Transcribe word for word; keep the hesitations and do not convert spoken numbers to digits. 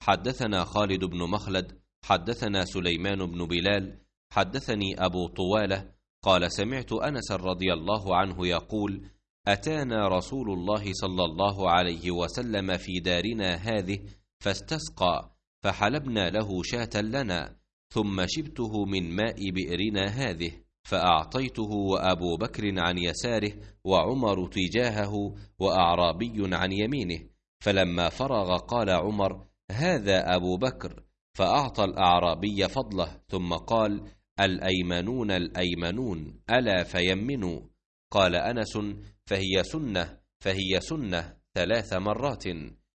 حدثنا خالد بن مخلد حدثنا سليمان بن بلال حدثني أبو طوالة قال سمعت أنس رضي الله عنه يقول أتانا رسول الله صلى الله عليه وسلم في دارنا هذه فاستسقى فحلبنا له شاة لنا ثم شبته من ماء بئرنا هذه فأعطيته وأبو بكر عن يساره وعمر تجاهه وأعرابي عن يمينه. فلما فرغ قال عمر هذا أبو بكر، فأعطى الأعرابي فضله ثم قال الأيمنون الأيمنون ألا فيمنوا. قال أنس فهي سنة فهي سنة ثلاث مرات.